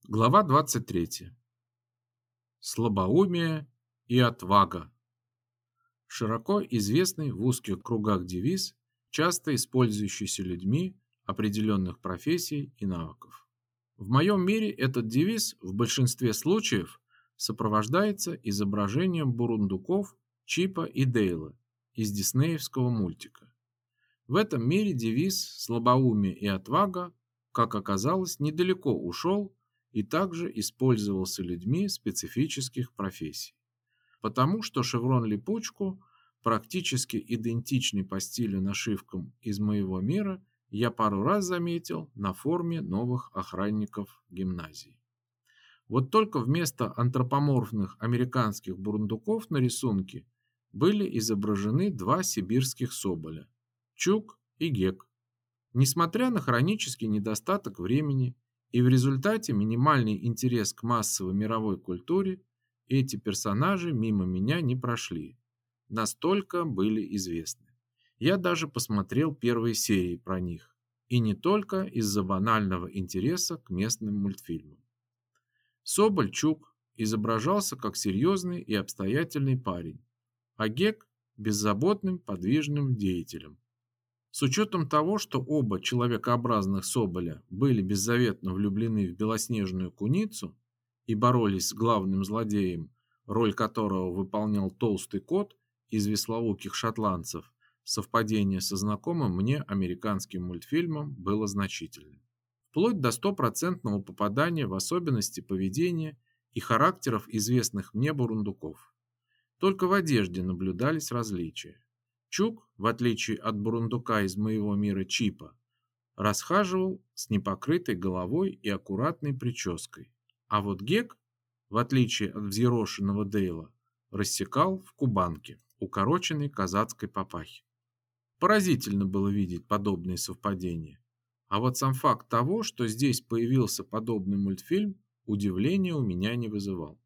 Глава 23. Слабоумие и отвага. Широко известный в узких кругах девиз, часто использующийся людьми определенных профессий и навыков. В моем мире этот девиз в большинстве случаев сопровождается изображением бурундуков Чипа и Дейла из диснеевского мультика. В этом мире девиз «слабоумие и отвага», как оказалось, недалеко ушел и также использовался людьми специфических профессий. Потому что шеврон-липучку, практически идентичный по стилю нашивкам из моего мира, я пару раз заметил на форме новых охранников гимназии. Вот только вместо антропоморфных американских бурундуков на рисунке были изображены два сибирских соболя – Чук и Гек. Несмотря на хронический недостаток времени и в результате минимальный интерес к массовой мировой культуре, эти персонажи мимо меня не прошли. Настолько были известны. Я даже посмотрел первые серии про них. И не только из-за банального интереса к местным мультфильмам. Соболь Чук изображался как серьезный и обстоятельный парень, а Гек – беззаботным подвижным деятелем. С учетом того, что оба человекообразных соболя были беззаветно влюблены в белоснежную куницу и боролись с главным злодеем, роль которого выполнял толстый кот из вислоухих шотландцев, совпадение со знакомым мне американским мультфильмом было значительным. Вплоть до стопроцентного попадания в особенности поведения и характеров известных мне бурундуков. Только в одежде наблюдались различия. Чук, в отличие от бурундука из моего мира Чипа, расхаживал с непокрытой головой и аккуратной прической, а вот Гек, в отличие от взъерошенного Дейла, рассекал в кубанке, укороченной казацкой папахи. Поразительно было видеть подобные совпадения. А вот сам факт того, что здесь появился подобный мультфильм, удивления у меня не вызывал.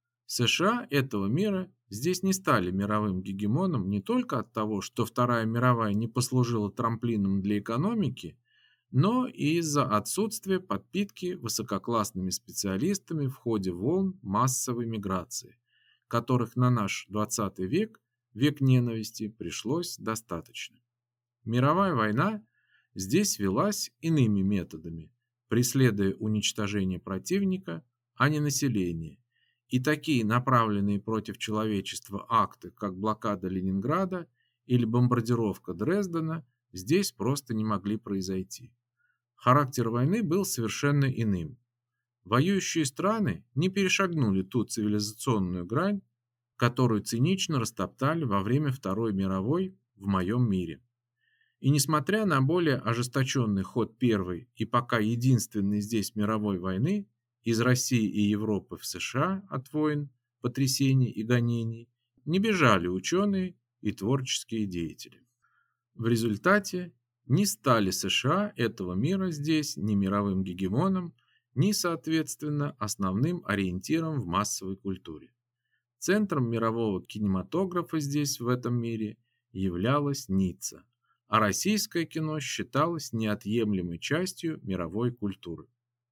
США этого мира здесь не стали мировым гегемоном не только от того, что Вторая мировая не послужила трамплином для экономики, но и из-за отсутствия подпитки высококлассными специалистами в ходе волн массовой миграции, которых на наш 20 век, век ненависти, пришлось достаточно. Мировая война здесь велась иными методами, преследуя уничтожение противника, а не населения. И такие направленные против человечества акты, как блокада Ленинграда или бомбардировка Дрездена, здесь просто не могли произойти. Характер войны был совершенно иным. Воюющие страны не перешагнули ту цивилизационную грань, которую цинично растоптали во время Второй мировой в моем мире. И несмотря на более ожесточенный ход Первой и пока единственной здесь мировой войны, из России и Европы в США от войн, потрясений и гонений не бежали ученые и творческие деятели. В результате не стали США этого мира здесь ни мировым гегемоном, ни, соответственно, основным ориентиром в массовой культуре. Центром мирового кинематографа здесь, в этом мире, являлась Ницца, а российское кино считалось неотъемлемой частью мировой культуры.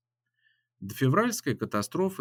До февральской катастрофы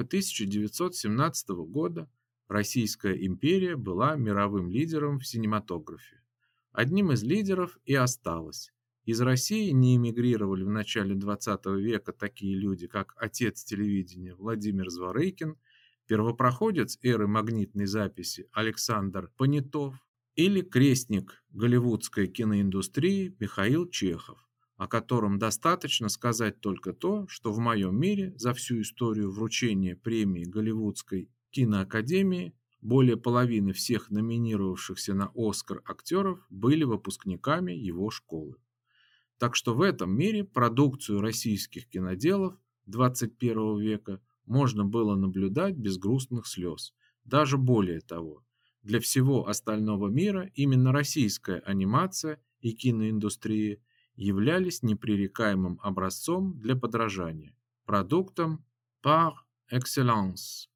1917 года Российская империя была мировым лидером в синематографе. Одним из лидеров и осталась. Из России не эмигрировали в начале 20 века такие люди, как отец телевидения Владимир Зворыкин, первопроходец эры магнитной записи Александр Понятов или крестник голливудской киноиндустрии Михаил Чехов, о котором достаточно сказать только то, что в моем мире за всю историю вручения премии Голливудской киноакадемии более половины всех номинировавшихся на Оскар актеров были выпускниками его школы. Так что в этом мире продукцию российских киноделов 21 века можно было наблюдать без грустных слез. Даже более того, для всего остального мира именно российская анимация и киноиндустрия являлись непререкаемым образцом для подражания, продуктом par excellence.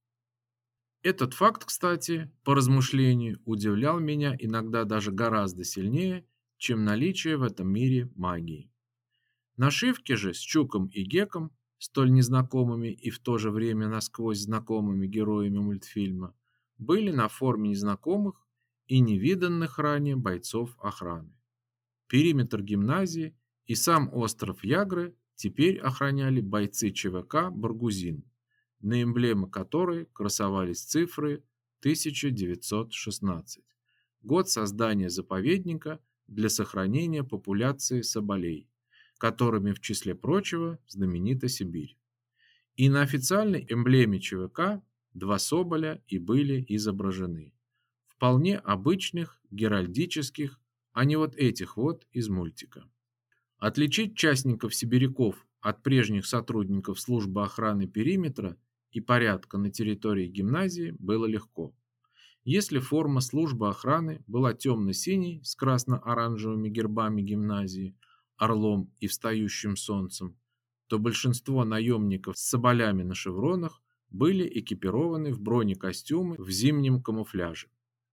Этот факт, кстати, по размышлению, удивлял меня иногда даже гораздо сильнее, чем наличие в этом мире магии. Нашивки же с Чуком и Геком столь незнакомыми и в то же время насквозь знакомыми героями мультфильма, были на форме незнакомых и невиданных ранее бойцов охраны. Периметр гимназии и сам остров Ягры теперь охраняли бойцы ЧВК «Баргузин», на эмблеме которой красовались цифры 1916, год создания заповедника для сохранения популяции соболей, которыми, в числе прочего, знаменита Сибирь. И на официальной эмблеме ЧВК два соболя и были изображены. Вполне обычных, геральдических, а не вот этих вот из мультика. Отличить частников-сибиряков от прежних сотрудников службы охраны периметра и порядка на территории гимназии было легко. Если форма службы охраны была темно-синей с красно-оранжевыми гербами гимназии, орлом и встающим солнцем, то большинство наемников с соболями на шевронах были экипированы в бронекостюмы в зимнем камуфляже.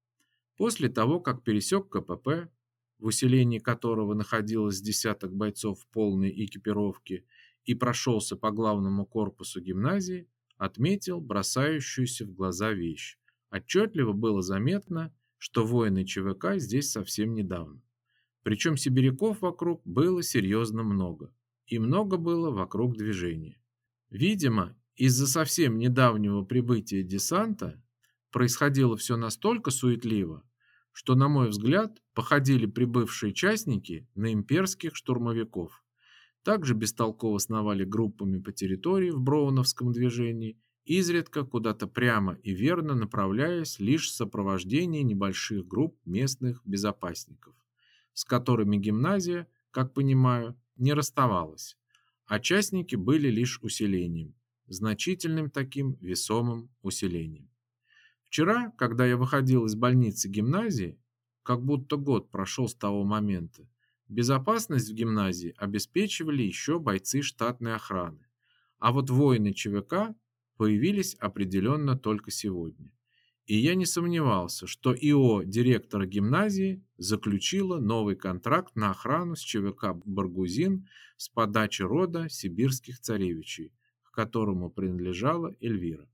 После того, как пересек КПП, в усилении которого находилось десяток бойцов в полной экипировке, и прошелся по главному корпусу гимназии, отметил бросающуюся в глаза вещь. Отчетливо было заметно, что воины ЧВК здесь совсем недавно. Причем сибиряков вокруг было серьезно много. И много было вокруг движения. Видимо, из-за совсем недавнего прибытия десанта происходило все настолько суетливо, что, на мой взгляд, походили прибывшие частники на имперских штурмовиков. Также бестолково сновали группами по территории в броуновском движении, изредка куда-то прямо и верно направляясь лишь в сопровождении небольших групп местных безопасников, с которыми гимназия, как понимаю, не расставалась, а частники были лишь усилением, значительным таким весомым усилением. Вчера, когда я выходил из больницы гимназии, как будто год прошел с того момента, безопасность в гимназии обеспечивали еще бойцы штатной охраны, а вот воины ЧВК появились определенно только сегодня. И я не сомневался, что ИО директора гимназии заключила новый контракт на охрану с ЧВК «Баргузин» с подачи рода сибирских царевичей, к которому принадлежала Эльвира.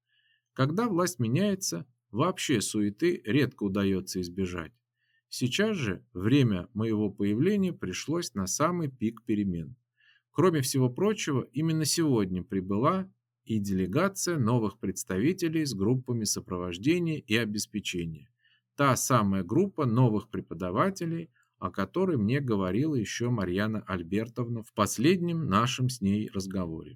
Когда власть меняется, вообще суеты редко удается избежать. Сейчас же время моего появления пришлось на самый пик перемен. Кроме всего прочего, именно сегодня прибыла и делегация новых представителей с группами сопровождения и обеспечения. Та самая группа новых преподавателей, о которой мне говорила еще Марьяна Альбертовна в последнем нашем с ней разговоре.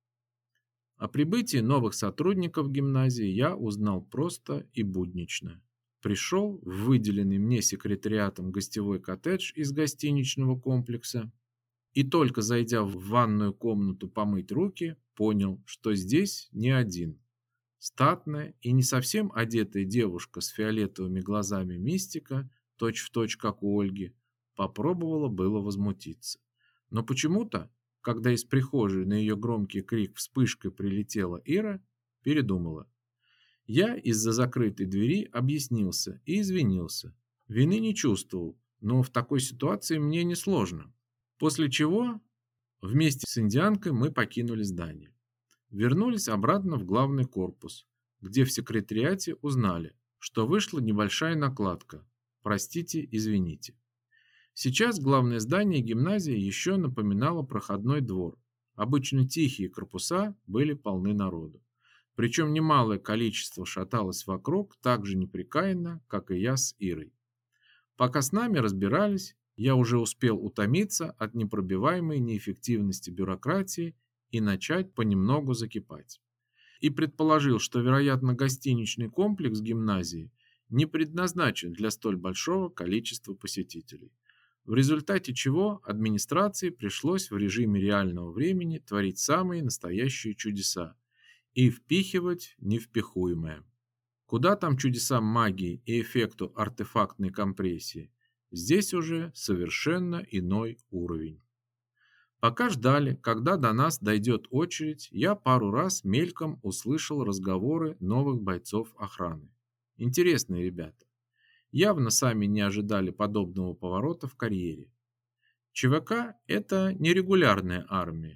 О прибытии новых сотрудников гимназии я узнал просто и буднично. Пришел в выделенный мне секретариатом гостевой коттедж из гостиничного комплекса и только зайдя в ванную комнату помыть руки, понял, что здесь не один. Статная и не совсем одетая девушка с фиолетовыми глазами мистика, точь-в-точь как у Ольги, попробовала было возмутиться. Но почему-то, когда из прихожей на ее громкий крик вспышкой прилетела Ира, передумала. Я из-за закрытой двери объяснился и извинился. Вины не чувствовал, но в такой ситуации мне несложно. После чего вместе с индианкой мы покинули здание. Вернулись обратно в главный корпус, где в секретариате узнали, что вышла небольшая накладка. Простите, извините. Сейчас главное здание гимназии еще напоминало проходной двор. Обычно тихие корпуса были полны народу. Причем немалое количество шаталось вокруг так же непрекаянно, как и я с Ирой. Пока с нами разбирались, я уже успел утомиться от непробиваемой неэффективности бюрократии и начать понемногу закипать. И предположил, что, вероятно, гостиничный комплекс гимназии не предназначен для столь большого количества посетителей. В результате чего администрации пришлось в режиме реального времени творить самые настоящие чудеса и впихивать невпихуемое. Куда там чудесам магии и эффекту артефактной компрессии? Здесь уже совершенно иной уровень. Пока ждали, когда до нас дойдет очередь, я пару раз мельком услышал разговоры новых бойцов охраны. Интересные ребята. Явно сами не ожидали подобного поворота в карьере. ЧВК – это нерегулярная армия,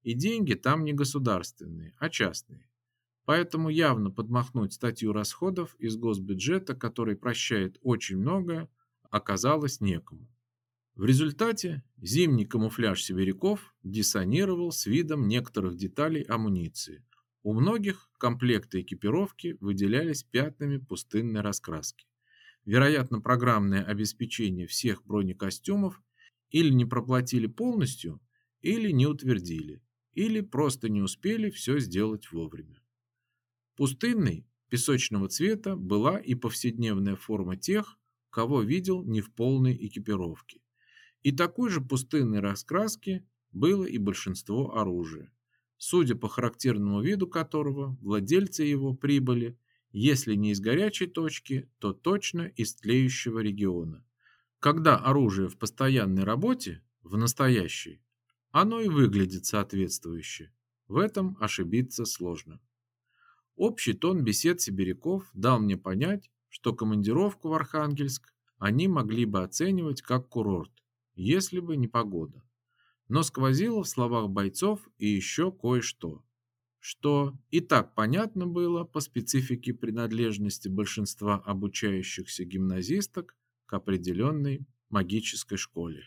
И деньги там не государственные, а частные. Поэтому явно подмахнуть статью расходов из госбюджета, который прощает очень многое, оказалось некому. В результате зимний камуфляж сибиряков диссонировал с видом некоторых деталей амуниции. У многих комплекты экипировки выделялись пятнами пустынной раскраски. Вероятно, программное обеспечение всех бронекостюмов или не проплатили полностью, или не утвердили, или просто не успели все сделать вовремя. Пустынной, песочного цвета была и повседневная форма тех, кого видел не в полной экипировке. И такой же пустынной раскраски было и большинство оружия, судя по характерному виду которого владельцы его прибыли, если не из горячей точки, то точно из тлеющего региона. Когда оружие в постоянной работе, в настоящей, оно и выглядит соответствующе. В этом ошибиться сложно. Общий тон бесед сибиряков дал мне понять, что командировку в Архангельск они могли бы оценивать как курорт, если бы не погода. Но сквозило в словах бойцов и еще кое-что, что и так понятно было по специфике принадлежности большинства обучающихся гимназисток к определенной магической школе.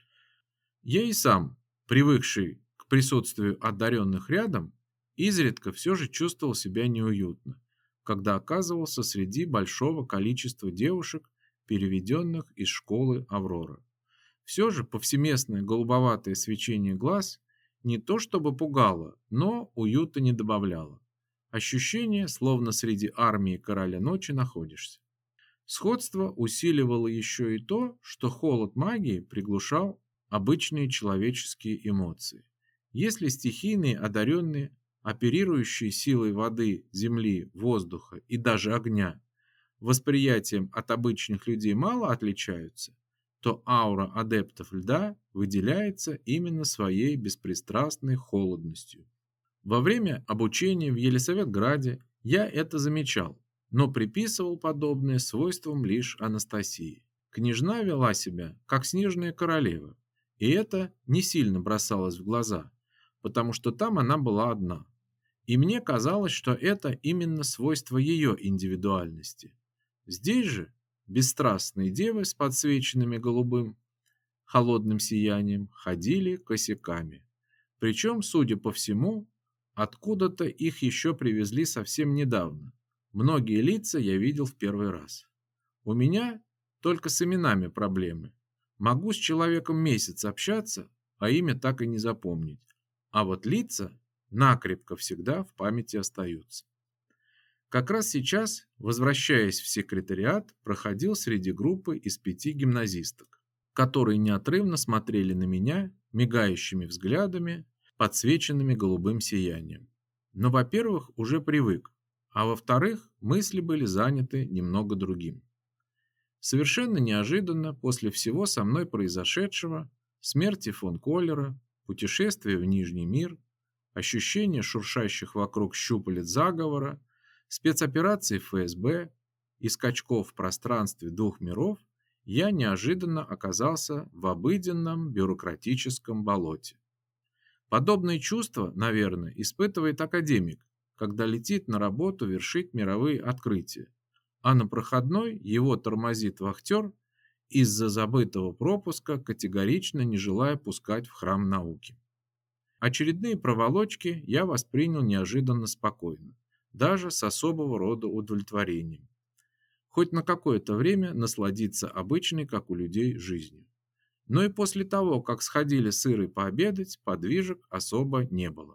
Я и сам, привыкший к присутствию одаренных рядом, изредка все же чувствовал себя неуютно, когда оказывался среди большого количества девушек, переведенных из школы Аврора. Все же повсеместное голубоватое свечение глаз не то чтобы пугало, но уюта не добавляло. Ощущение, словно среди армии короля ночи находишься. Сходство усиливало еще и то, что холод магии приглушал обычные человеческие эмоции. Если стихийные одаренные, оперирующие силой воды, земли, воздуха и даже огня, восприятием от обычных людей мало отличаются, то аура адептов льда выделяется именно своей беспристрастной холодностью. Во время обучения в Елисаветграде я это замечал, но приписывал подобное свойствам лишь Анастасии. Княжна вела себя, как снежная королева, и это не сильно бросалось в глаза, потому что там она была одна. И мне казалось, что это именно свойство ее индивидуальности. Здесь же бесстрастные девы с подсвеченными голубым холодным сиянием ходили косяками. Причем, судя по всему, откуда-то их еще привезли совсем недавно. Многие лица я видел в первый раз. У меня только с именами проблемы. Могу с человеком месяц общаться, а имя так и не запомнить. А вот лица накрепко всегда в памяти остаются. Как раз сейчас, возвращаясь в секретариат, проходил среди группы из 5 гимназисток, которые неотрывно смотрели на меня мигающими взглядами, подсвеченными голубым сиянием. Но, во-первых, уже привык, а во-вторых, мысли были заняты немного другим. Совершенно неожиданно после всего со мной произошедшего, смерти фон Коллера, путешествия в Нижний мир, ощущение шуршащих вокруг щупалец заговора, спецоперации ФСБ и скачков в пространстве двух миров, я неожиданно оказался в обыденном бюрократическом болоте. Подобные чувства, наверное, испытывает академик, когда летит на работу вершить мировые открытия, а на проходной его тормозит вахтер из-за забытого пропуска, категорично не желая пускать в храм науки. Очередные проволочки я воспринял неожиданно спокойно, даже с особого рода удовлетворением. Хоть на какое-то время насладиться обычной, как у людей, жизнью. Но и после того, как сходили с Ирой пообедать, подвижек особо не было.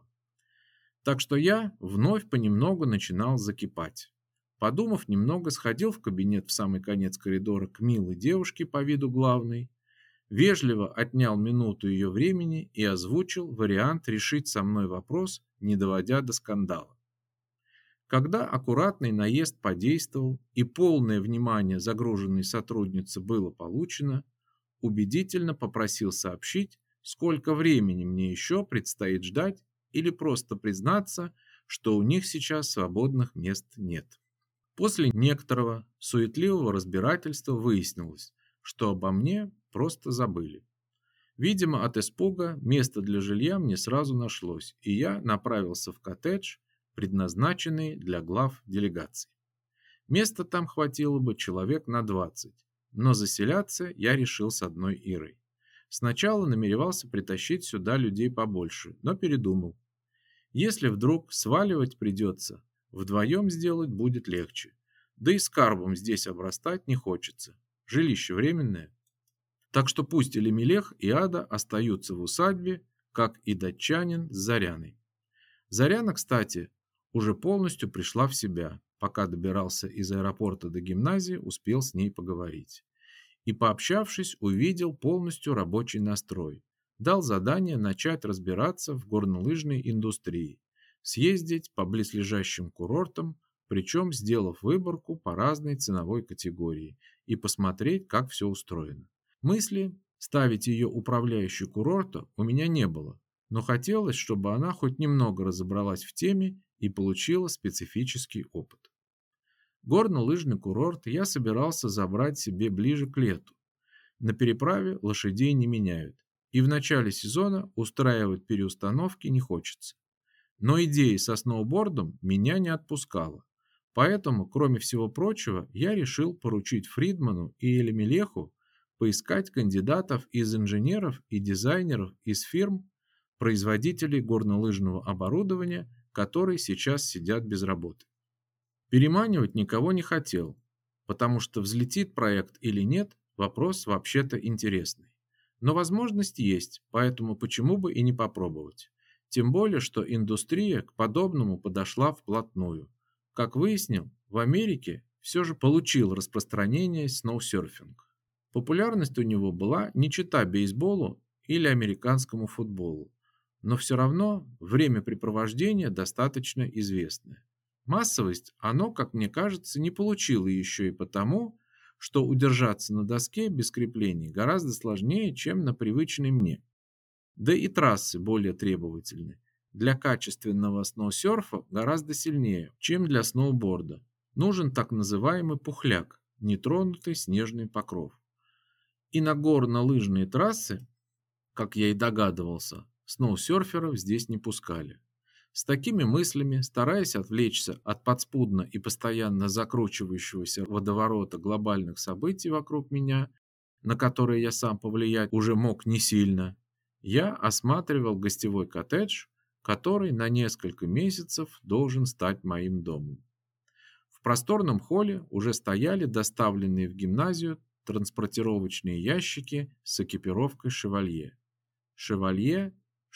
Так что я вновь понемногу начинал закипать. Подумав немного, сходил в кабинет в самый конец коридора к милой девушке по виду главной, вежливо отнял минуту ее времени и озвучил вариант решить со мной вопрос, не доводя до скандала. Когда аккуратный наезд подействовал и полное внимание загруженной сотрудницы было получено, убедительно попросил сообщить, сколько времени мне еще предстоит ждать или просто признаться, что у них сейчас свободных мест нет. После некоторого суетливого разбирательства выяснилось, что обо мне просто забыли. Видимо, от испуга место для жилья мне сразу нашлось, и я направился в коттедж, предназначенный для глав делегаций. Места там хватило бы человек на 20, но заселяться я решил с одной Ирой. Сначала намеревался притащить сюда людей побольше, но передумал. Если вдруг сваливать придется, вдвоем сделать будет легче. Да и скарбом здесь обрастать не хочется. Жилище временное. Так что пусть Элемелех и Ада остаются в усадьбе, как и датчанин с Заряной. Заряна, кстати, уже полностью пришла в себя. Пока добирался из аэропорта до гимназии, успел с ней поговорить. И, пообщавшись, увидел полностью рабочий настрой. Дал задание начать разбираться в горнолыжной индустрии, съездить по близлежащим курортам, причем сделав выборку по разной ценовой категории, и посмотреть, как все устроено. Мысли ставить ее управляющей курорта у меня не было, но хотелось, чтобы она хоть немного разобралась в теме и получила специфический опыт. Горно-лыжный курорт я собирался забрать себе ближе к лету. На переправе лошадей не меняют, и в начале сезона устраивать переустановки не хочется. Но идея со сноубордом меня не отпускала. Поэтому, кроме всего прочего, я решил поручить Фридману и Элемелеху поискать кандидатов из инженеров и дизайнеров из фирм, производителей горнолыжного оборудования, которые сейчас сидят без работы. Переманивать никого не хотел, потому что взлетит проект или нет, вопрос вообще-то интересный. Но возможность есть, поэтому почему бы и не попробовать. Тем более, что индустрия к подобному подошла вплотную. Как выяснил, в Америке все же получил распространение сноусерфинг. Популярность у него была не чета бейсболу или американскому футболу, но все равно времяпрепровождение достаточно известное. Массовость оно, как мне кажется, не получило еще и потому, что удержаться на доске без креплений гораздо сложнее, чем на привычной мне. Да и трассы более требовательны. Для качественного сноусерфа гораздо сильнее, чем для сноуборда. Нужен так называемый пухляк, нетронутый снежный покров. И на горно-лыжные трассы, как я и догадывался, сноусерферов здесь не пускали. С такими мыслями, стараясь отвлечься от подспудно и постоянно закручивающегося водоворота глобальных событий вокруг меня, на которые я сам повлиять уже мог не сильно, я осматривал гостевой коттедж, который на несколько месяцев должен стать моим домом. В просторном холле уже стояли доставленные в гимназию транспортировочные ящики с экипировкой «Шевалье». «Шевалье»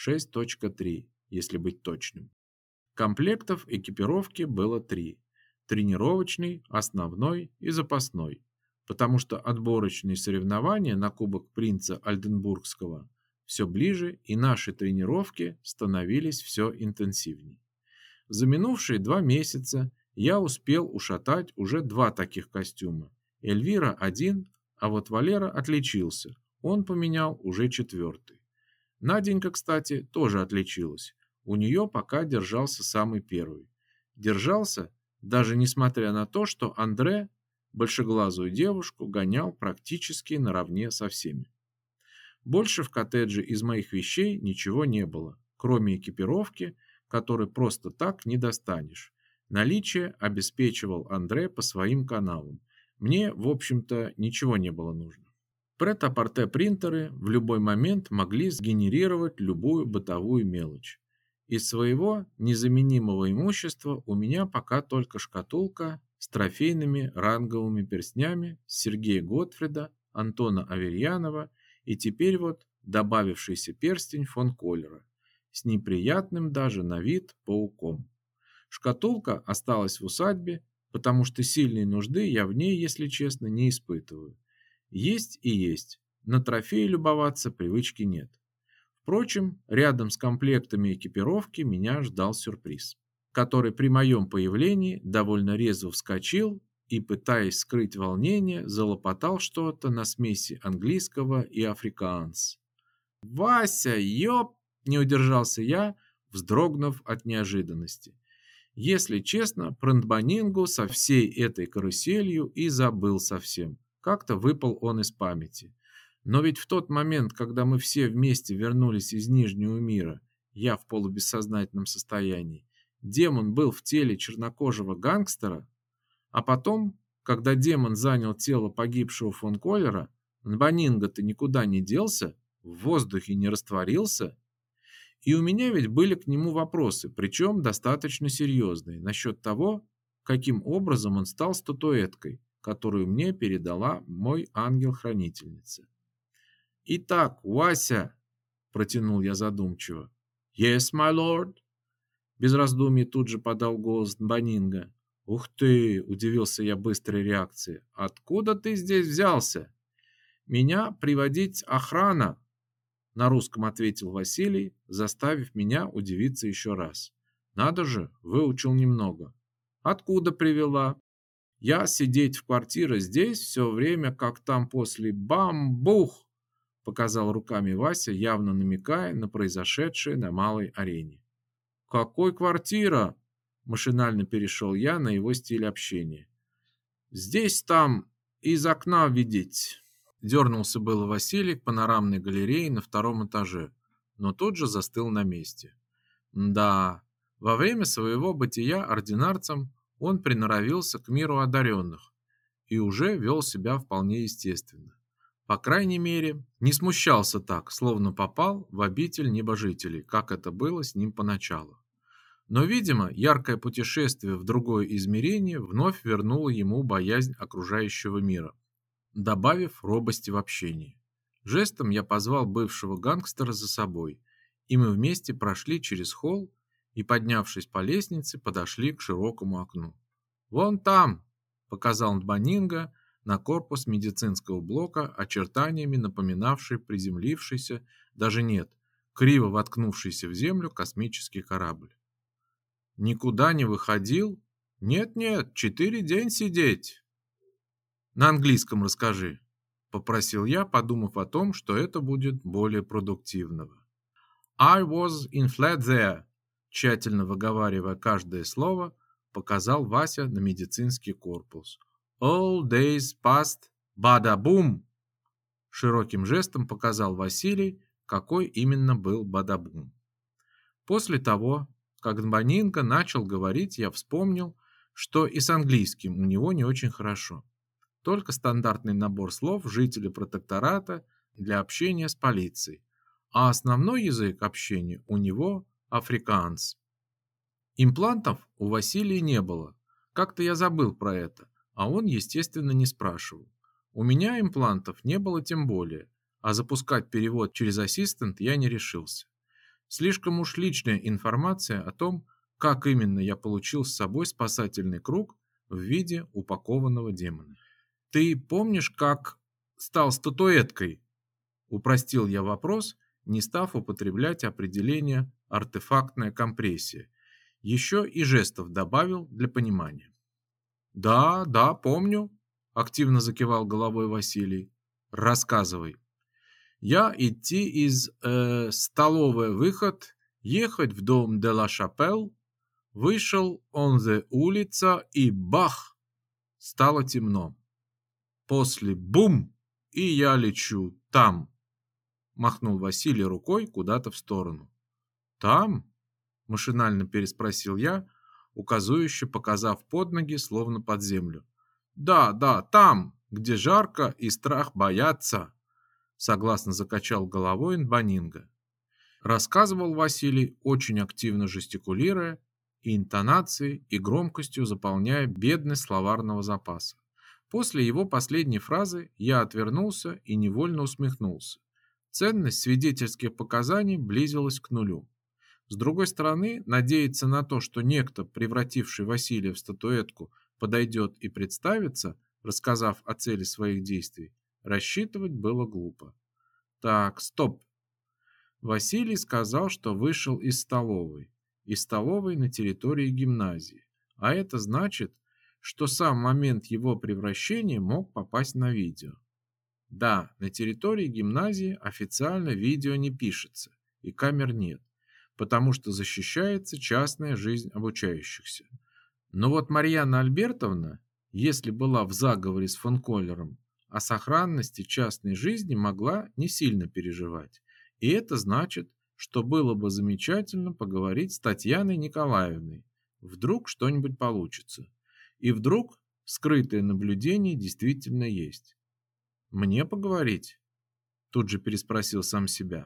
6.3, если быть точным. Комплектов экипировки было 3: тренировочный, основной и запасной, потому что отборочные соревнования на Кубок принца Альденбургского все ближе, и наши тренировки становились все интенсивнее. За минувшие 2 месяца я успел ушатать уже 2 таких костюма. Эльвира один, а вот Валера отличился, он поменял уже 4-й. Наденька, кстати, тоже отличилась. У нее пока держался самый первый. Держался, даже несмотря на то, что Андре большеглазую девушку гонял практически наравне со всеми. Больше в коттедже из моих вещей ничего не было, кроме экипировки, которой просто так не достанешь. Наличие обеспечивал Андре по своим каналам. Мне, в общем-то, ничего не было нужно. Прет-а-порте принтеры в любой момент могли сгенерировать любую бытовую мелочь. Из своего незаменимого имущества у меня пока только шкатулка с трофейными ранговыми перстнями Сергея Готфрида, Антона Аверьянова и теперь вот добавившийся перстень фон Коллера с неприятным даже на вид пауком. Шкатулка осталась в усадьбе, потому что сильной нужды я в ней, если честно, не испытываю. Есть и есть, на трофеи любоваться привычки нет. Впрочем, рядом с комплектами экипировки меня ждал сюрприз, который при моем появлении довольно резво вскочил и, пытаясь скрыть волнение, залопотал что-то на смеси английского и африкаанс. «Вася, ёп!» – не удержался я, вздрогнув от неожиданности. Если честно, про Нбанингу со всей этой каруселью и забыл совсем. Как-то выпал он из памяти. Но ведь в тот момент, когда мы все вместе вернулись из Нижнего мира, я в полубессознательном состоянии, демон был в теле чернокожего гангстера, а потом, когда демон занял тело погибшего фон Коллера, Нбанинга-то никуда не делся, в воздухе не растворился, и у меня ведь были к нему вопросы, причем достаточно серьезные, насчет того, каким образом он стал статуэткой, которую мне передала мой ангел-хранительница. «Итак, Вася», — протянул я задумчиво. «Yes, my lord», — без раздумий тут же подал голос Нбанинга. «Ух ты!» — удивился я быстрой реакции. «Откуда ты здесь взялся?» «Меня приводить охрана», — на русском ответил Василий, заставив меня удивиться еще раз. «Надо же, выучил немного». «Откуда привела?» «Я сидеть в квартире здесь все время, как там после бам-бух», — показал руками Вася, явно намекая на произошедшее на малой арене. «Какой квартира?» — машинально перешел я на его стиль общения. «Здесь там из окна видеть». Дернулся было Василий к панорамной галерее на втором этаже, но тут же застыл на месте. Да, во время своего бытия ординарцем он приноровился к миру одаренных и уже вел себя вполне естественно. По крайней мере, не смущался так, словно попал в обитель небожителей, как это было с ним поначалу. Но, видимо, яркое путешествие в другое измерение вновь вернуло ему боязнь окружающего мира, добавив робости в общении. Жестом я позвал бывшего гангстера за собой, и мы вместе прошли через холл и, поднявшись по лестнице, подошли к широкому окну. «Вон там!» — показал Нбанинга на корпус медицинского блока, очертаниями напоминавший приземлившийся, даже нет, криво воткнувшийся в землю космический корабль. «Никуда не выходил?» «Нет-нет, 4 день сидеть!» «На английском расскажи», — попросил я, подумав о том, что это будет более продуктивного. «I was in flat there», — тщательно выговаривая каждое слово, показал Вася на медицинский корпус. «All days past, бада-бум!» Широким жестом показал Василий, какой именно был бада-бум. После того, как Нбанинга начал говорить, я вспомнил, что и с английским у него не очень хорошо. Только стандартный набор слов жителя протектората для общения с полицией, а основной язык общения у него африкаанс. Имплантов у Василия не было, как-то я забыл про это, а он, естественно, не спрашивал. У меня имплантов не было тем более, а запускать перевод через ассистент я не решился. Слишком уж личная информация о том, как именно я получил с собой спасательный круг в виде упакованного демона. «Ты помнишь, как стал статуэткой?» Упростил я вопрос, не став употреблять определение «артефактная компрессия». Еще и жестов добавил для понимания. «Да, да, помню», — активно закивал головой Василий. «Рассказывай». «Я идти из столовой выход, ехать в дом де ла Шапель, вышел он the улица и бах! Стало темно. После бум, и я лечу там», — махнул Василий рукой куда-то в сторону. «Там?» — машинально переспросил я, указывающе показав под ноги, словно под землю. «Да, да, там, где жарко и страх боятся», — согласно закачал головой Нбанинга. Рассказывал Василий, очень активно жестикулируя, и интонацией, и громкостью заполняя бедность словарного запаса. После его последней фразы я отвернулся и невольно усмехнулся. Ценность свидетельских показаний близилась к нулю. С другой стороны, надеяться на то, что некто, превративший Василия в статуэтку, подойдет и представится, рассказав о цели своих действий, рассчитывать было глупо. Так, стоп. Василий сказал, что вышел из столовой на территории гимназии, а это значит, что сам момент его превращения мог попасть на видео. Да, на территории гимназии официально видео не пишется и камер нет, потому что защищается частная жизнь обучающихся. Но вот Марьяна Альбертовна, если была в заговоре с фон Коллером, о сохранности частной жизни могла не сильно переживать. И это значит, что было бы замечательно поговорить с Татьяной Николаевной. Вдруг что-нибудь получится. И вдруг скрытое наблюдение действительно есть. Мне поговорить? Тут же переспросил сам себя.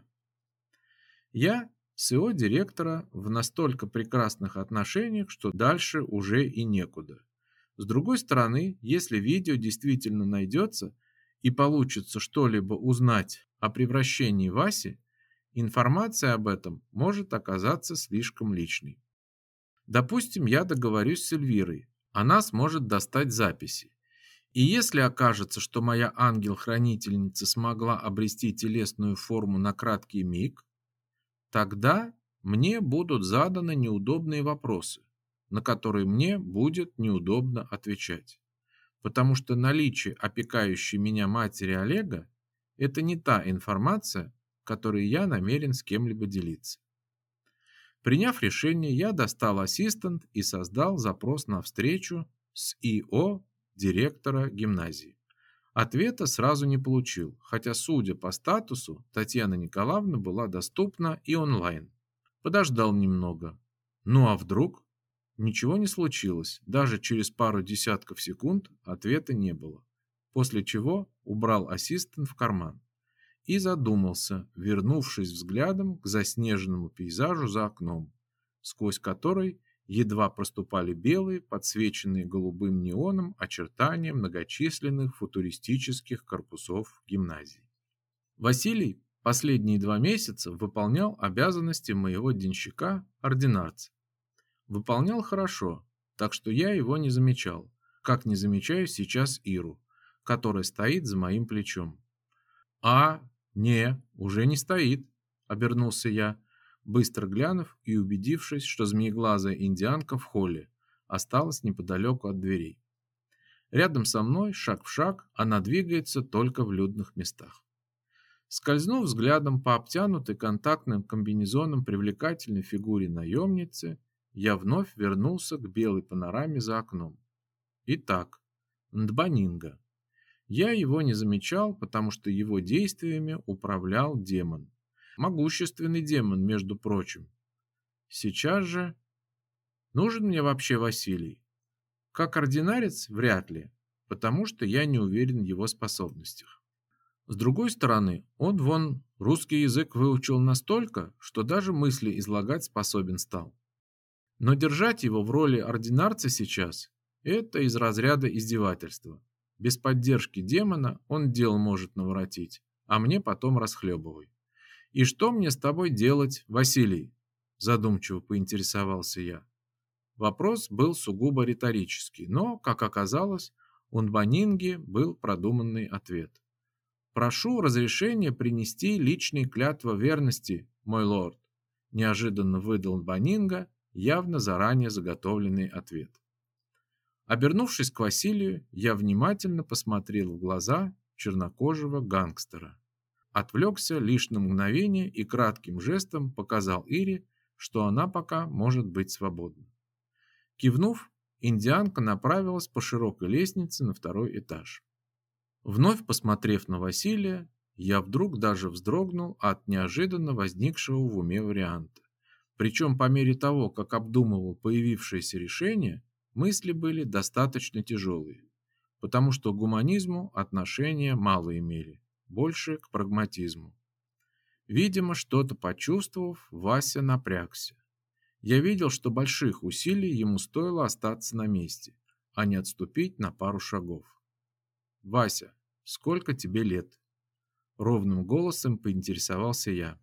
Я с ИО директора в настолько прекрасных отношениях, что дальше уже и некуда. С другой стороны, если видео действительно найдется и получится что-либо узнать о превращении Васи, информация об этом может оказаться слишком личной. Допустим, я договорюсь с Эльвирой, она сможет достать записи. И если окажется, что моя ангел-хранительница смогла обрести телесную форму на краткий миг, тогда мне будут заданы неудобные вопросы, на которые мне будет неудобно отвечать. Потому что наличие опекающей меня матери Олега – это не та информация, которой я намерен с кем-либо делиться. Приняв решение, я достал ассистент и создал запрос на встречу с ИО директора гимназии. Ответа сразу не получил, хотя, судя по статусу, Татьяна Николаевна была доступна и онлайн. Подождал немного. Ну а вдруг? Ничего не случилось, даже через пару десятков секунд ответа не было. После чего убрал ассистент в карман и задумался, вернувшись взглядом к заснеженному пейзажу за окном, сквозь который едва проступали белые, подсвеченные голубым неоном очертания многочисленных футуристических корпусов гимназии. Василий последние 2 месяца выполнял обязанности моего денщика-ординарца. Выполнял хорошо, так что я его не замечал, как не замечаю сейчас Иру, которая стоит за моим плечом. Не, уже не стоит, обернулся я, быстро глянув и убедившись, что змееглазая индианка в холле осталась неподалеку от дверей. Рядом со мной, шаг в шаг, она двигается только в людных местах. Скользнув взглядом по обтянутой контактным комбинезоном привлекательной фигуре наемницы, я вновь вернулся к белой панораме за окном. Итак, Ндбанинга. Я его не замечал, потому что его действиями управлял демон. Могущественный демон, между прочим. Сейчас же... Нужен мне вообще Василий? Как ординарец вряд ли, потому что я не уверен в его способностях. С другой стороны, он вон русский язык выучил настолько, что даже мысли излагать способен стал. Но держать его в роли ординарца сейчас – это из разряда издевательства. Без поддержки демона он дел может наворотить, а мне потом расхлебывай. «И что мне с тобой делать, Василий?» – задумчиво поинтересовался я. Вопрос был сугубо риторический, но, как оказалось, у Нбанинги был продуманный ответ. «Прошу разрешения принести личные клятвы верности, мой лорд», – неожиданно выдал Нбанинга явно заранее заготовленный ответ. Обернувшись к Василию, я внимательно посмотрел в глаза чернокожего гангстера. Отвлекся лишь на мгновение и кратким жестом показал Ире, что она пока может быть свободна. Кивнув, индианка направилась по широкой лестнице на 2-й этаж. Вновь посмотрев на Василия, я вдруг даже вздрогнул от неожиданно возникшего в уме варианта. Причем по мере того, как обдумывал появившееся решение, мысли были достаточно тяжелые, потому что к гуманизму отношения мало имели, больше к прагматизму. Видимо, что-то почувствовав, Вася напрягся. Я видел, что больших усилий ему стоило остаться на месте, а не отступить на пару шагов. «Вася, сколько тебе лет?» Ровным голосом поинтересовался я.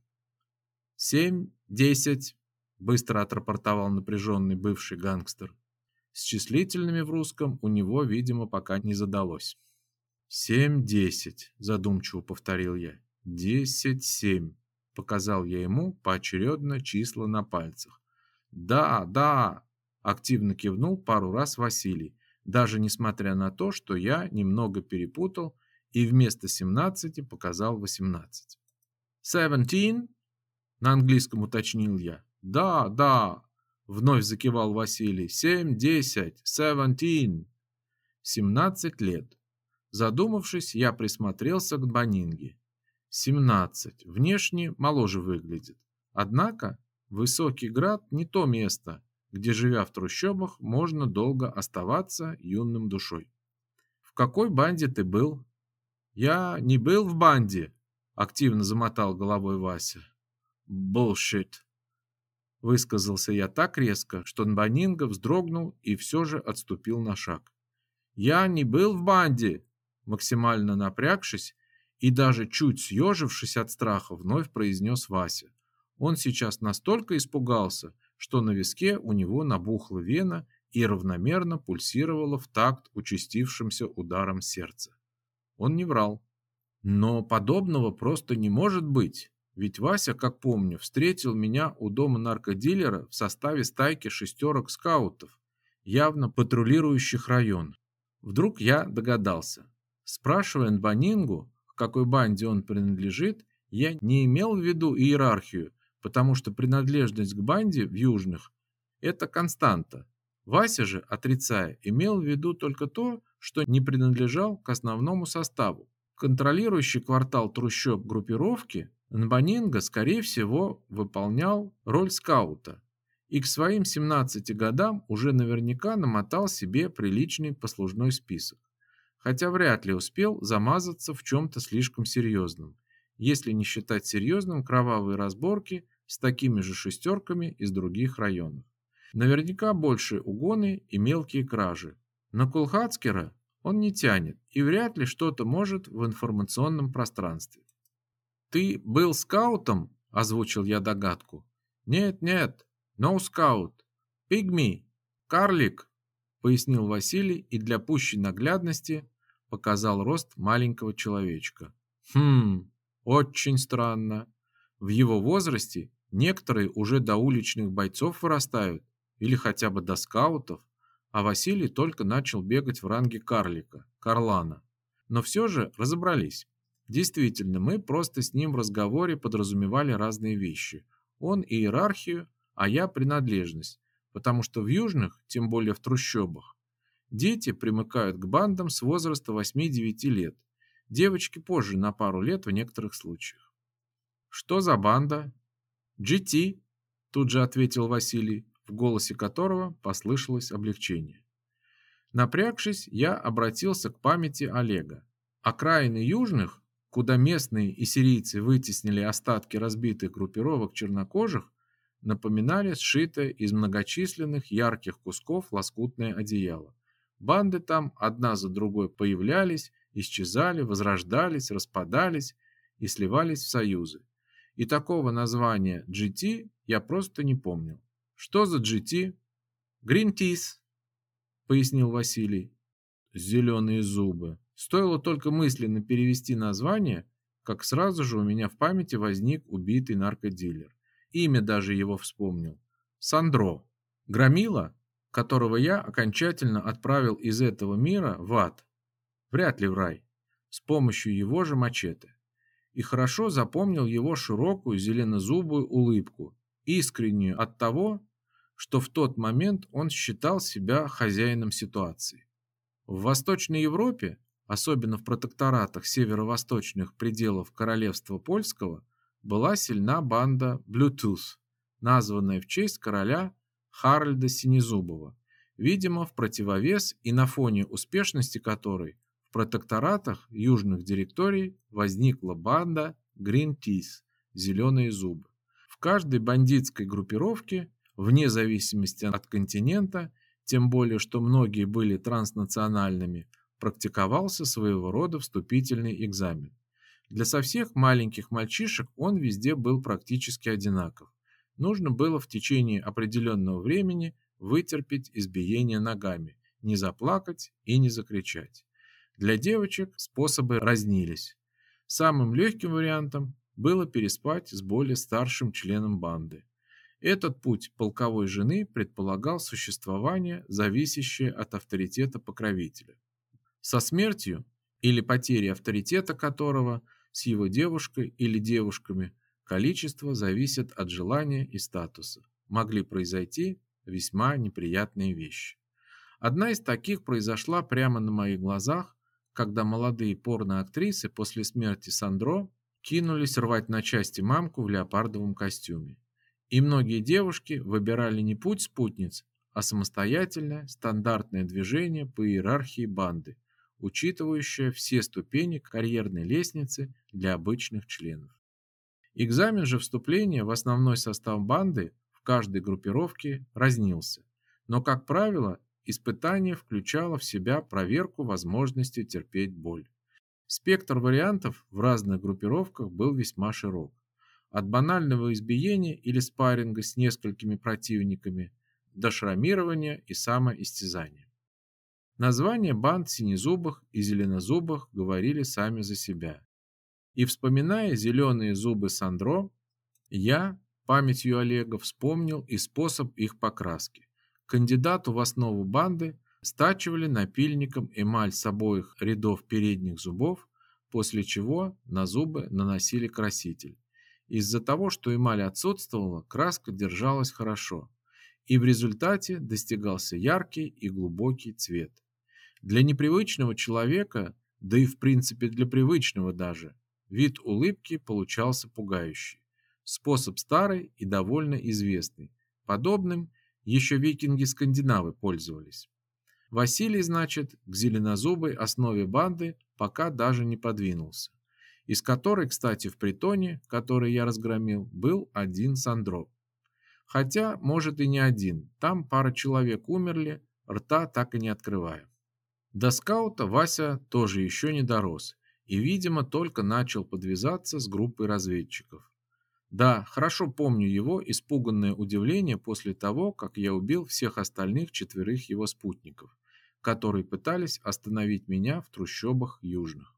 7, 10, быстро отрапортовал напряженный бывший гангстер. С числительными в русском у него, видимо, пока не задалось. 7-10, задумчиво повторил я. 10-7, показал я ему поочередно числа на пальцах. Да, да, активно кивнул пару раз Василий, даже несмотря на то, что я немного перепутал и вместо 17 показал 18. 17? На английском уточнил я. Да, да, вновь закивал Василий. 7, 10, 17. 17 лет. Задумавшись, я присмотрелся к Банинге. 17. Внешне моложе выглядит. Однако Высокий Град не то место, где, живя в трущобах, можно долго оставаться юным душой. В какой банде ты был? Я не был в банде, активно замотал головой Вася. Bullshit, высказался я так резко, что Нбанинга вздрогнул и все же отступил на шаг. Я не был в банде, максимально напрягшись и даже чуть съежившись от страха, вновь произнес Вася. Он сейчас настолько испугался, что на виске у него набухла вена и равномерно пульсировала в такт участившимся ударом сердца. Он не врал. Но подобного просто не может быть. Ведь Вася, как помню, встретил меня у дома наркодилера в составе стайки 6 скаутов, явно патрулирующих район. Вдруг я догадался. Спрашивая Нбанингу, к какой банде он принадлежит, я не имел в виду иерархию, потому что принадлежность к банде в Южных – это константа. Вася же, отрицая, имел в виду только то, что не принадлежал к основному составу. Контролирующий квартал трущоб группировки, Нбанинга, скорее всего, выполнял роль скаута и к своим 17 годам уже наверняка намотал себе приличный послужной список, хотя вряд ли успел замазаться в чем-то слишком серьезном, если не считать серьезным кровавые разборки с такими же шестерками из других районов. Наверняка больше угоны и мелкие кражи. На Кулхацкера он не тянет и вряд ли что-то может в информационном пространстве. «Ты был скаутом?» – озвучил я догадку. «Нет, no scout. Pygmy, карлик», – пояснил Василий и для пущей наглядности показал рост маленького человечка. Очень странно. В его возрасте некоторые уже до уличных бойцов вырастают или хотя бы до скаутов, а Василий только начал бегать в ранге карлика, карлана. Но все же разобрались. Действительно, мы просто с ним в разговоре подразумевали разные вещи. Он иерархию, а я принадлежность, потому что в южных, тем более в трущобах, дети примыкают к бандам с возраста 8-9 лет, девочки позже на пару лет в некоторых случаях. «Что за банда?» «GT», тут же ответил Василий, в голосе которого послышалось облегчение. Напрягшись, я обратился к памяти Олега. Окраины южных, куда местные и сирийцы вытеснили остатки разбитых группировок чернокожих, напоминали сшитое из многочисленных ярких кусков лоскутное одеяло. Банды там одна за другой появлялись, исчезали, возрождались, распадались и сливались в союзы. И такого названия GT я просто не помнил. Что за GT? Green Teeth, пояснил Василий. Зеленые зубы. Стоило только мысленно перевести название, как сразу же у меня в памяти возник убитый наркодилер. Имя даже его вспомнил. Сандро. Громила, которого я окончательно отправил из этого мира в ад. Вряд ли в рай. С помощью его же мачете. И хорошо запомнил его широкую зеленозубую улыбку, искреннюю от того, что в тот момент он считал себя хозяином ситуации. В Восточной Европе, особенно в протекторатах северо-восточных пределов Королевства Польского, была сильна банда Bluetooth, названная в честь короля Харальда Синезубова, видимо, в противовес и на фоне успешности которой в протекторатах южных директорий возникла банда Green Teeth, зеленые зубы. В каждой бандитской группировке, вне зависимости от континента, тем более что многие были транснациональными, практиковался своего рода вступительный экзамен. Для совсем маленьких мальчишек он везде был практически одинаков. Нужно было в течение определенного времени вытерпеть избиение ногами, не заплакать и не закричать. Для девочек способы разнились. Самым легким вариантом было переспать с более старшим членом банды. Этот путь полковой жены предполагал существование, зависящее от авторитета покровителя. Со смертью или потерей авторитета которого с его девушкой или девушками количество зависит от желания и статуса. Могли произойти весьма неприятные вещи. Одна из таких произошла прямо на моих глазах, когда молодые порноактрисы после смерти Сандро кинулись рвать на части мамку в леопардовом костюме. И многие девушки выбирали не путь спутниц, а самостоятельное стандартное движение по иерархии банды, учитывающее все ступени карьерной лестницы для обычных членов. Экзамен же вступления в основной состав банды в каждой группировке разнился, но, как правило, испытание включало в себя проверку возможности терпеть боль. Спектр вариантов в разных группировках был весьма широк. От банального избиения или спарринга с несколькими противниками до шрамирования и самоистязания. Названия банд синезубых и зеленозубых говорили сами за себя. И вспоминая зеленые зубы Сандро, я, памятью Олега, вспомнил и способ их покраски. Кандидату в основу банды стачивали напильником эмаль с обоих рядов передних зубов, после чего на зубы наносили краситель. Из-за того, что эмаль отсутствовала, краска держалась хорошо, и в результате достигался яркий и глубокий цвет. Для непривычного человека, да и в принципе для привычного даже, вид улыбки получался пугающий. Способ старый и довольно известный. Подобным еще викинги-скандинавы пользовались. Василий, значит, к зеленозубой основе банды пока даже не подвинулся, из которой, кстати, в притоне, который я разгромил, был один Сандро. Хотя, может, и не один, там пара человек умерли, рта так и не открывая. До скаута Вася тоже еще не дорос и, видимо, только начал подвязаться с группой разведчиков. Да, хорошо помню его испуганное удивление после того, как я убил всех остальных 4 его спутников, которые пытались остановить меня в трущобах Южных.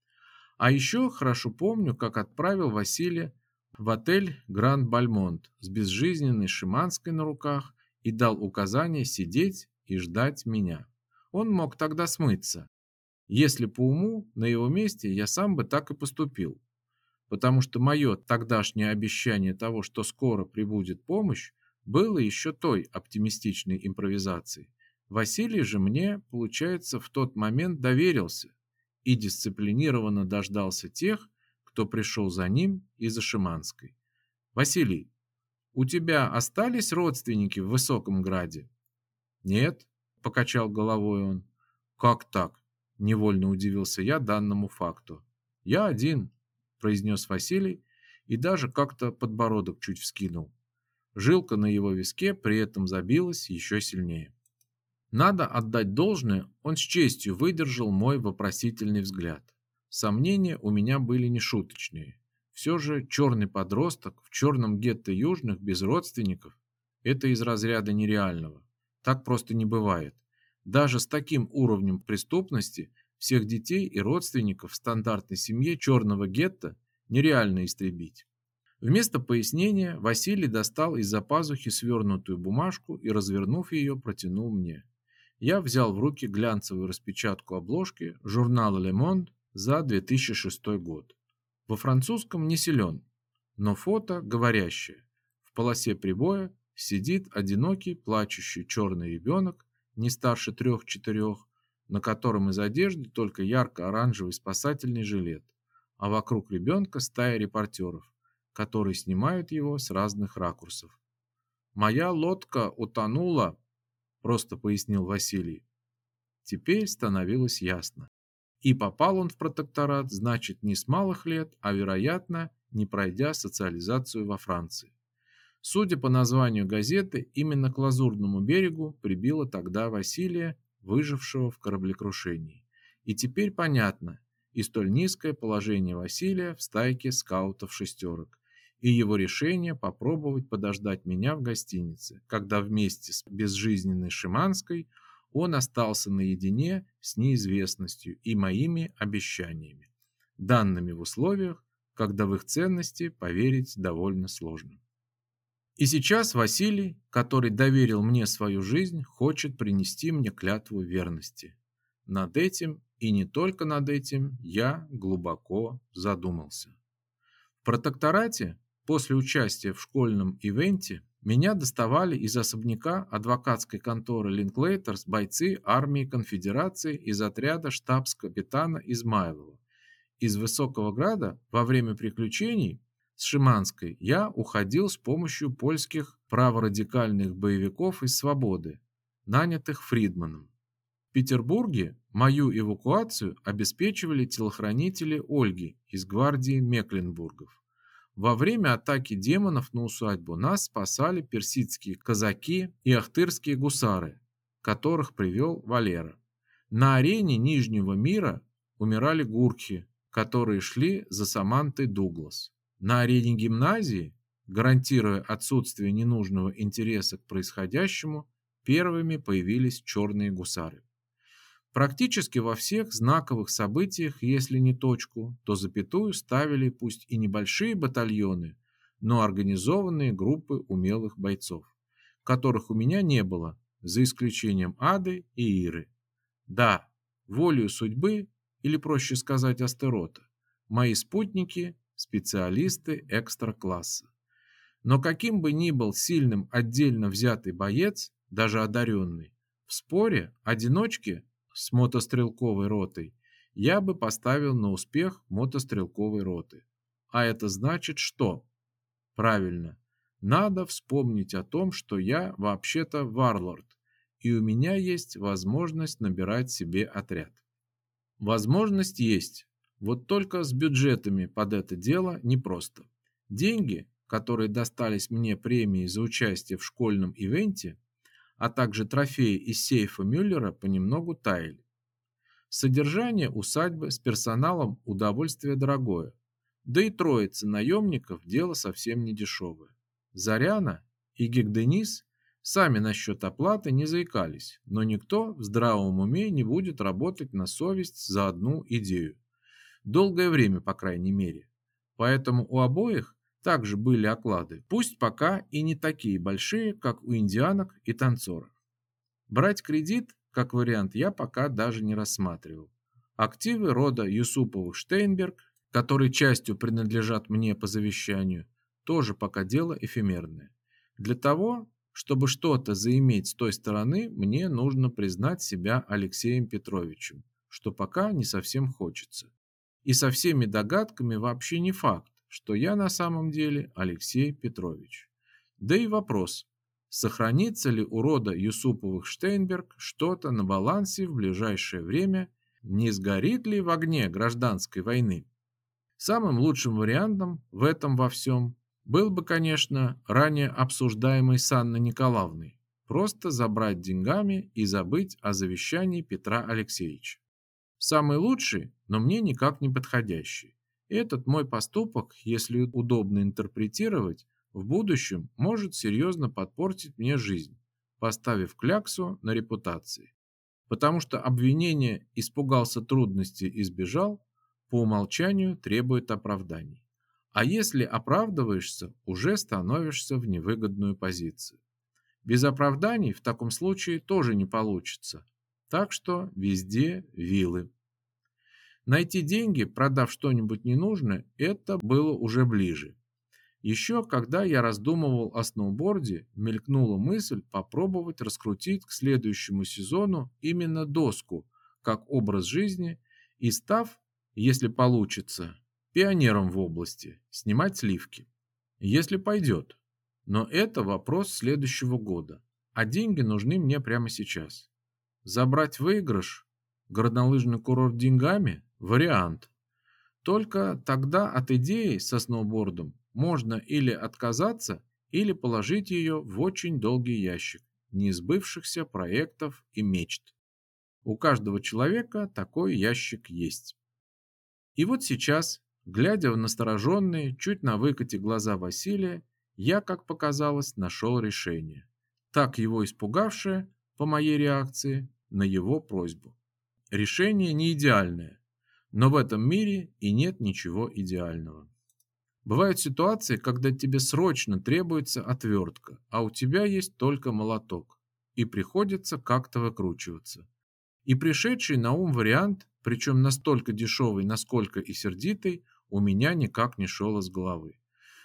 А еще хорошо помню, как отправил Василия в отель Гранд Бальмонт с безжизненной Шиманской на руках и дал указание сидеть и ждать меня. Он мог тогда смыться. Если по уму, на его месте я сам бы так и поступил. Потому что мое тогдашнее обещание того, что скоро прибудет помощь, было еще той оптимистичной импровизацией. Василий же мне, получается, в тот момент доверился и дисциплинированно дождался тех, кто пришел за ним и за Шиманской. «Василий, у тебя остались родственники в Высоком Граде?» «Нет», — покачал головой он. «Как так?» — невольно удивился я данному факту. «Я один», — произнес Василий и даже как-то подбородок чуть вскинул. Жилка на его виске при этом забилась еще сильнее. Надо отдать должное, он с честью выдержал мой вопросительный взгляд. Сомнения у меня были нешуточные. Все же черный подросток в черном гетто Южных без родственников — это из разряда нереального. Так просто не бывает. Даже с таким уровнем преступности всех детей и родственников в стандартной семье черного гетто нереально истребить. Вместо пояснения Василий достал из-за пазухи свернутую бумажку и, развернув ее, протянул мне. Я взял в руки глянцевую распечатку обложки журнала Le Monde за 2006 год. Во французском не силен, но фото говорящее. В полосе прибоя сидит одинокий плачущий черный ребенок, не старше 3-4, на котором из одежды только ярко-оранжевый спасательный жилет, а вокруг ребенка стая репортеров, которые снимают его с разных ракурсов. «Моя лодка утонула», — просто пояснил Василий. Теперь становилось ясно. И попал он в протекторат, значит, не с малых лет, а, вероятно, не пройдя социализацию во Франции. Судя по названию газеты, именно к Лазурному берегу прибило тогда Василия, выжившего в кораблекрушении. И теперь понятно и столь низкое положение Василия в стайке скаутов-шестерок, и его решение попробовать подождать меня в гостинице, когда вместе с безжизненной Шиманской он остался наедине с неизвестностью и моими обещаниями, данными в условиях, когда в их ценности поверить довольно сложно. И сейчас Василий, который доверил мне свою жизнь, хочет принести мне клятву верности. Над этим и не только над этим я глубоко задумался. В протекторате после участия в школьном ивенте Меня доставали из особняка адвокатской конторы Линклейтерс бойцы армии конфедерации из отряда штабс-капитана Измайлова. Из Высокого Града во время приключений с Шиманской я уходил с помощью польских праворадикальных боевиков из Свободы, нанятых Фридманом. В Петербурге мою эвакуацию обеспечивали телохранители Ольги из гвардии Мекленбургов. Во время атаки демонов на усадьбу нас спасали персидские казаки и ахтырские гусары, которых привел Валера. На арене Нижнего мира умирали гуркхи, которые шли за Самантой Дуглас. На арене гимназии, гарантируя отсутствие ненужного интереса к происходящему, первыми появились черные гусары. Практически во всех знаковых событиях, если не точку, то запятую ставили пусть и небольшие батальоны, но организованные группы умелых бойцов, которых у меня не было, за исключением Ады и Иры. Да, волею судьбы, или проще сказать астерота, мои спутники – специалисты экстра-класса. Но каким бы ни был сильным отдельно взятый боец, даже одаренный, в споре одиночки с мотострелковой ротой я бы поставил на успех мотострелковой роты. А это значит что? Правильно, надо вспомнить о том, что я вообще-то варлорд, и у меня есть возможность набирать себе отряд. Возможность есть, вот только с бюджетами под это дело непросто. Деньги, которые достались мне премией за участие в школьном ивенте, а также трофеи из сейфа Мюллера понемногу таяли. Содержание усадьбы с персоналом удовольствие дорогое, да и троица наемников дело совсем не дешевое. Заряна и Гегденис сами насчет оплаты не заикались, но никто в здравом уме не будет работать на совесть за одну идею. Долгое время, по крайней мере. Поэтому у обоих также были оклады, пусть пока и не такие большие, как у индианок и танцоров. Брать кредит, как вариант, я пока даже не рассматривал. Активы рода Юсуповых-Штейнберг, которые частью принадлежат мне по завещанию, тоже пока дело эфемерное. Для того, чтобы что-то заиметь с той стороны, мне нужно признать себя Алексеем Петровичем, что пока не совсем хочется. И со всеми догадками вообще не факт, что я на самом деле Алексей Петрович. Да и вопрос, сохранится ли у рода Юсуповых-Штейнберг что-то на балансе в ближайшее время, не сгорит ли в огне гражданской войны. Самым лучшим вариантом в этом во всем был бы, конечно, ранее обсуждаемый с Анной Николаевной, просто забрать деньгами и забыть о завещании Петра Алексеевича. Самый лучший, но мне никак не подходящий. Этот мой поступок, если удобно интерпретировать, в будущем может серьезно подпортить мне жизнь, поставив кляксу на репутации. Потому что обвинение «испугался трудностей и сбежал» по умолчанию требует оправданий. А если оправдываешься, уже становишься в невыгодную позицию. Без оправданий в таком случае тоже не получится. Так что везде вилы. Найти деньги, продав что-нибудь ненужное, это было уже ближе. Еще когда я раздумывал о сноуборде, мелькнула мысль попробовать раскрутить к следующему сезону именно доску, как образ жизни, и став, если получится, пионером в области, снимать сливки. Если пойдет. Но это вопрос следующего года, а деньги нужны мне прямо сейчас. Забрать выигрыш, горнолыжный курорт деньгами – вариант. Только тогда от идеи со сноубордом можно или отказаться, или положить ее в очень долгий ящик несбывшихся проектов и мечт. У каждого человека такой ящик есть. И вот сейчас, глядя в настороженные, чуть на выкате глаза Василия, я, как показалось, нашел решение, так его испугавшее, по моей реакции, на его просьбу. Решение не идеальное, но в этом мире и нет ничего идеального. Бывают ситуации, когда тебе срочно требуется отвертка, а у тебя есть только молоток, и приходится как-то выкручиваться. И пришедший на ум вариант, причем настолько дешевый, насколько и сердитый, у меня никак не шел из головы.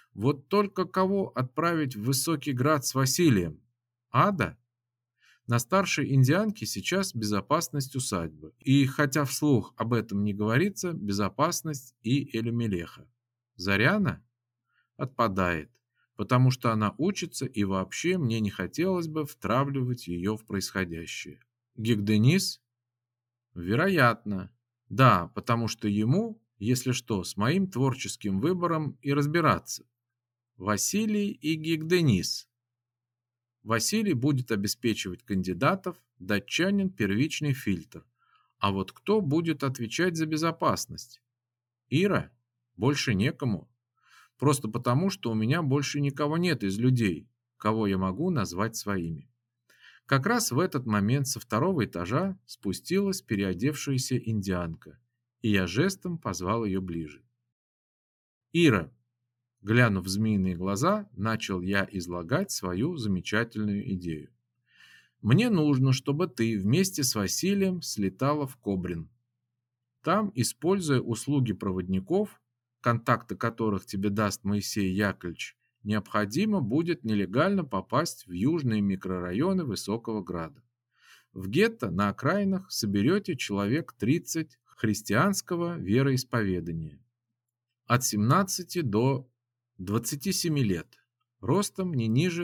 Вот только кого отправить в Высокий Град с Василием? Ада? На старшей индианке сейчас безопасность усадьбы. И хотя вслух об этом не говорится, безопасность и Элемелеха. Заряна? Отпадает, потому что она учится, и вообще мне не хотелось бы втравливать ее в происходящее. Гигденис? Вероятно. Да, потому что ему, если что, с моим творческим выбором и разбираться. Василий и Гигденис. Василий будет обеспечивать кандидатов, датчанин первичный фильтр. А вот кто будет отвечать за безопасность? Ира? Больше некому. Просто потому, что у меня больше никого нет из людей, кого я могу назвать своими. Как раз в этот момент со второго этажа спустилась переодевшаяся индианка, и я жестом позвал ее ближе. «Ира!» Глянув в змеиные глаза, начал я излагать свою замечательную идею. «Мне нужно, чтобы ты вместе с Василием слетала в Кобрин. Там, используя услуги проводников, контакты которых тебе даст Моисей Яковлевич, необходимо будет нелегально попасть в южные микрорайоны Высокого Града. В гетто на окраинах соберете человек 30 христианского вероисповедания. От 17 до 27 лет. Ростом не ниже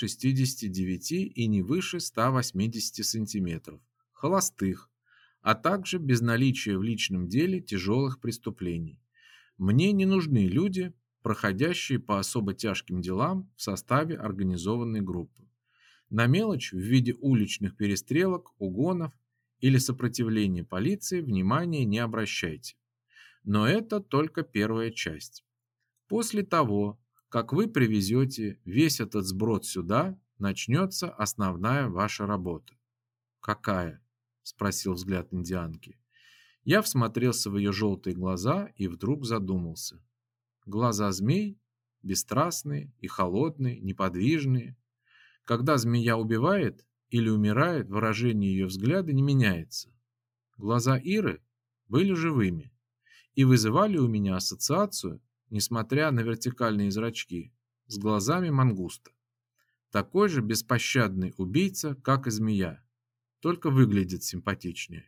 169 и не выше 180 сантиметров. Холостых, а также без наличия в личном деле тяжелых преступлений. Мне не нужны люди, проходящие по особо тяжким делам в составе организованной группы. На мелочь в виде уличных перестрелок, угонов или сопротивления полиции внимания не обращайте. Но это только первая часть. После того, как вы привезете весь этот сброд сюда, начнется основная ваша работа. Какая? Спросил взгляд индианки. Я всмотрелся в ее желтые глаза и вдруг задумался. Глаза змей бесстрастные и холодные, неподвижные. Когда змея убивает или умирает, выражение ее взгляда не меняется. Глаза Иры были живыми и вызывали у меня ассоциацию, несмотря на вертикальные зрачки, с глазами мангуста. Такой же беспощадный убийца, как и змея, только выглядит симпатичнее.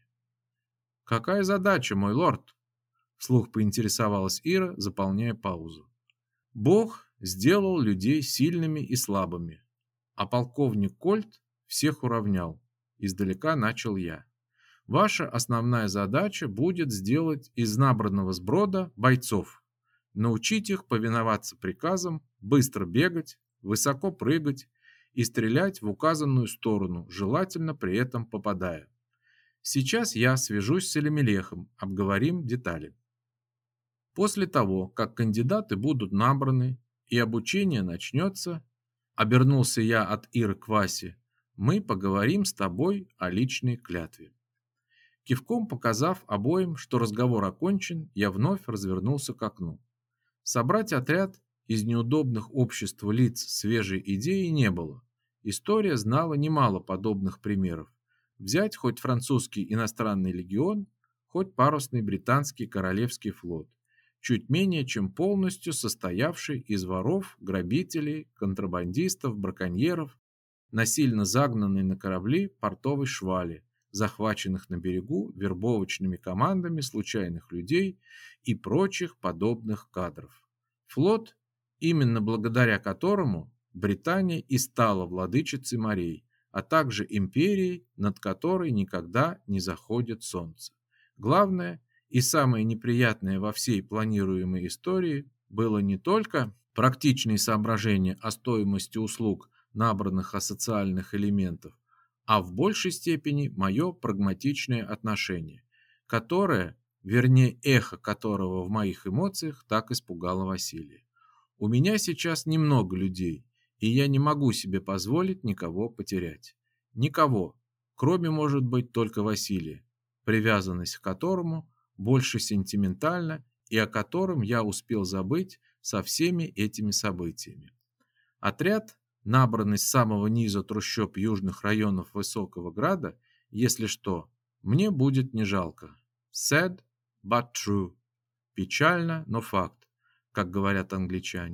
«Какая задача, мой лорд?» — вслух поинтересовалась Ира, заполняя паузу. «Бог сделал людей сильными и слабыми, а полковник Кольт всех уравнял», — издалека начал я. «Ваша основная задача будет сделать из набранного сброда бойцов, научить их повиноваться приказам, быстро бегать, высоко прыгать и стрелять в указанную сторону, желательно при этом попадая. Сейчас я свяжусь с Элемелехом, обговорим детали. После того, как кандидаты будут набраны и обучение начнется, обернулся я от Иры к Васе, мы поговорим с тобой о личной клятве». Кивком показав обоим, что разговор окончен, я вновь развернулся к окну. Собрать отряд из неудобных обществу лиц свежей идеи не было. История знала немало подобных примеров. Взять хоть французский иностранный легион, хоть парусный британский королевский флот, чуть менее чем полностью состоявший из воров, грабителей, контрабандистов, браконьеров, насильно загнанный на корабли портовой швали, захваченных на берегу вербовочными командами случайных людей и прочих подобных кадров. Флот, именно благодаря которому Британия и стала владычицей морей, а также империей, над которой никогда не заходит солнце. Главное и самое неприятное во всей планируемой истории было не только практичные соображения о стоимости услуг набранных асоциальных элементов, а в большей степени мое прагматичное отношение, которое, вернее эхо которого в моих эмоциях так испугало Василия. У меня сейчас немного людей, и я не могу себе позволить никого потерять. Никого, кроме, может быть, только Василия, привязанность к которому больше сентиментальна и о котором я успел забыть со всеми этими событиями. Отряд, набранный с самого низа трущоб южных районов Высокого Града, если что, мне будет не жалко. Sad but true. Печально, но факт, как говорят англичане.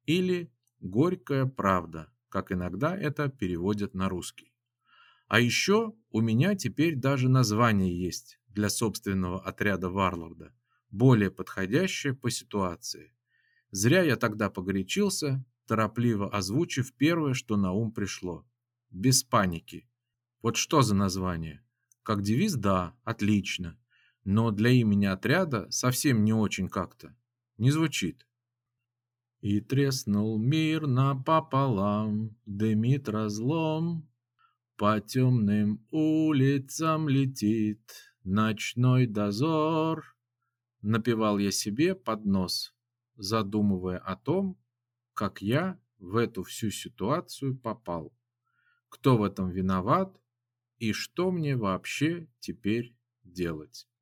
или «Горькая правда», как иногда это переводят на русский. А еще у меня теперь даже название есть для собственного отряда Варлорда, более подходящее по ситуации. Зря я тогда погорячился, торопливо озвучив первое, что на ум пришло. Без паники. Вот что за название? Как девиз, да, отлично. Но для имени отряда совсем не очень как-то. Не звучит. И треснул мир напополам, дымит разлом, по темным улицам летит ночной дозор. Напевал я себе под нос, задумывая о том, как я в эту всю ситуацию попал, кто в этом виноват и что мне вообще теперь делать.